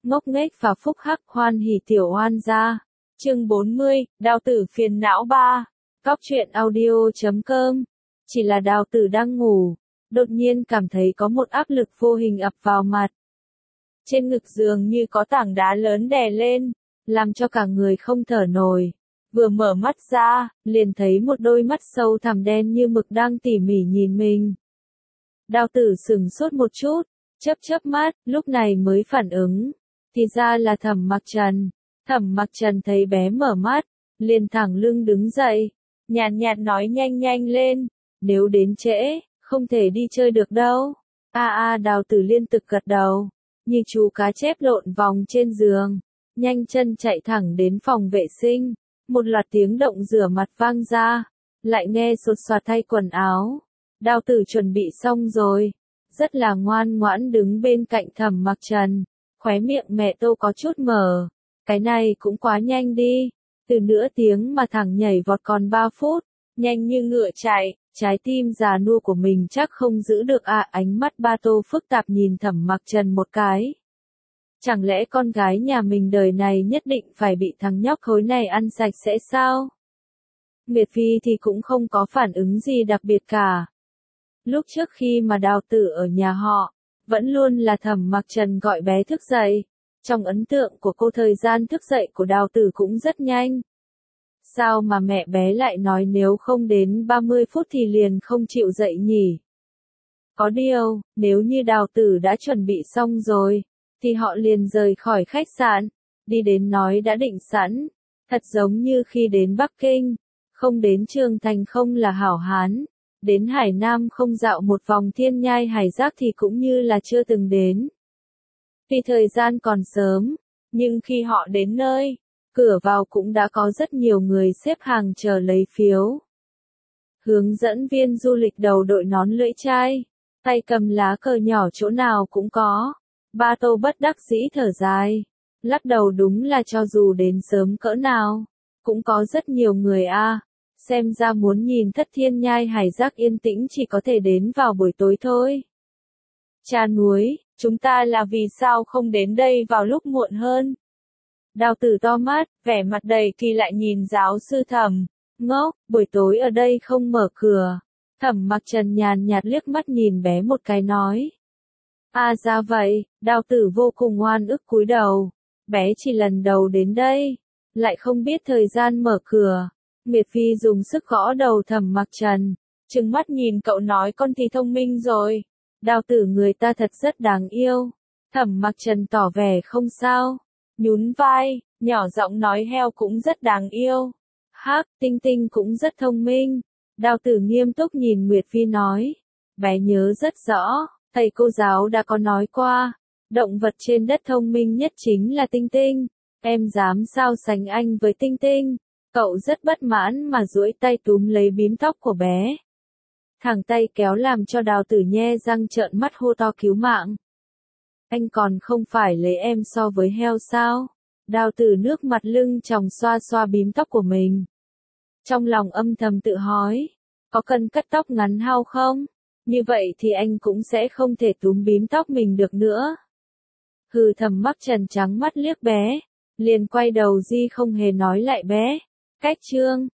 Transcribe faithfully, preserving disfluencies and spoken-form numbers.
ngốc nghếch và phúc hắc hoan hỉ tiểu oan gia. Chương bốn mươi, Đào tử phiền não ba. Cóc truyện audio chấm com. Chỉ là Đào tử đang ngủ, đột nhiên cảm thấy có một áp lực vô hình ập vào mặt. Trên ngực giường như có tảng đá lớn đè lên, làm cho cả người không thở nổi. Vừa mở mắt ra, liền thấy một đôi mắt sâu thẳm đen như mực đang tỉ mỉ nhìn mình. Đào tử sửng sốt một chút, chớp chớp mắt, lúc này mới phản ứng. Thì ra là Thẩm Mặc Trần. Thẩm Mặc Trần thấy bé mở mắt, liền thẳng lưng đứng dậy, nhàn nhạt nói nhanh nhanh lên, nếu đến trễ, không thể đi chơi được đâu. A a Đào tử liên tục gật đầu, như chú cá chép lộn vòng trên giường, nhanh chân chạy thẳng đến phòng vệ sinh. Một loạt tiếng động rửa mặt vang ra, lại nghe sột soạt thay quần áo. Đào tử chuẩn bị xong rồi, rất là ngoan ngoãn đứng bên cạnh Thẩm Mặc Trần, khóe miệng mẹ Tô có chút mở. Cái này cũng quá nhanh đi, từ nửa tiếng mà thẳng nhảy vọt còn ba phút, nhanh như ngựa chạy, trái tim già nua của mình chắc không giữ được à. Ánh mắt ba Tô phức tạp nhìn Thẩm Mặc Trần một cái. Chẳng lẽ con gái nhà mình đời này nhất định phải bị thằng nhóc khối này ăn sạch sẽ sao? Nguyệt Phi thì cũng không có phản ứng gì đặc biệt cả. Lúc trước khi mà Đào tử ở nhà họ, vẫn luôn là Thẩm Mặc Trần gọi bé thức dậy. Trong ấn tượng của cô thời gian thức dậy của Đào tử cũng rất nhanh. Sao mà mẹ bé lại nói nếu không đến ba mươi phút thì liền không chịu dậy nhỉ? Có điều, nếu như Đào tử đã chuẩn bị xong rồi, thì họ liền rời khỏi khách sạn, đi đến nói đã định sẵn, thật giống như khi đến Bắc Kinh, không đến Trường Thành không là hảo hán, đến Hải Nam không dạo một vòng thiên nhai hải giác thì cũng như là chưa từng đến. Vì thời gian còn sớm, nhưng khi họ đến nơi, cửa vào cũng đã có rất nhiều người xếp hàng chờ lấy phiếu. Hướng dẫn viên du lịch đầu đội nón lưỡi chai, tay cầm lá cờ nhỏ chỗ nào cũng có. Ba Tô bất đắc dĩ thở dài, lắc đầu đúng là cho dù đến sớm cỡ nào, cũng có rất nhiều người a. À. Xem ra muốn nhìn thất thiên nhai hải giác yên tĩnh chỉ có thể đến vào buổi tối thôi. Cha núi, chúng ta là vì sao không đến đây vào lúc muộn hơn? Đào tử to mắt, vẻ mặt đầy kỳ lạ nhìn giáo sư Thẩm. Ngốc, buổi tối ở đây không mở cửa. Thẩm Mặc Trần nhàn nhạt liếc mắt nhìn bé một cái nói. À ra vậy, Đào tử vô cùng oan ức cúi đầu. Bé chỉ lần đầu đến đây, lại không biết thời gian mở cửa. Nguyệt Phi dùng sức gõ đầu Thẩm Mặc Trần, trừng mắt nhìn cậu nói con thì thông minh rồi. Đào tử người ta thật rất đáng yêu. Thẩm Mặc Trần tỏ vẻ không sao, nhún vai, nhỏ giọng nói heo cũng rất đáng yêu. Hắc, Tinh Tinh cũng rất thông minh. Đào tử nghiêm túc nhìn Nguyệt Phi nói. Bé nhớ rất rõ, thầy cô giáo đã có nói qua, động vật trên đất thông minh nhất chính là Tinh Tinh. Em dám sao sánh anh với Tinh Tinh? Cậu rất bất mãn mà duỗi tay túm lấy bím tóc của bé. Thẳng tay kéo làm cho Đào tử nhe răng trợn mắt hô to cứu mạng. Anh còn không phải lấy em so với heo sao? Đào tử nước mặt lưng tròng xoa xoa bím tóc của mình. Trong lòng âm thầm tự hỏi, có cần cắt tóc ngắn hao không? Như vậy thì anh cũng sẽ không thể túm bím tóc mình được nữa. Hừ Thẩm Mặc Trần trắng mắt liếc bé, liền quay đầu di không hề nói lại bé. Cách chương,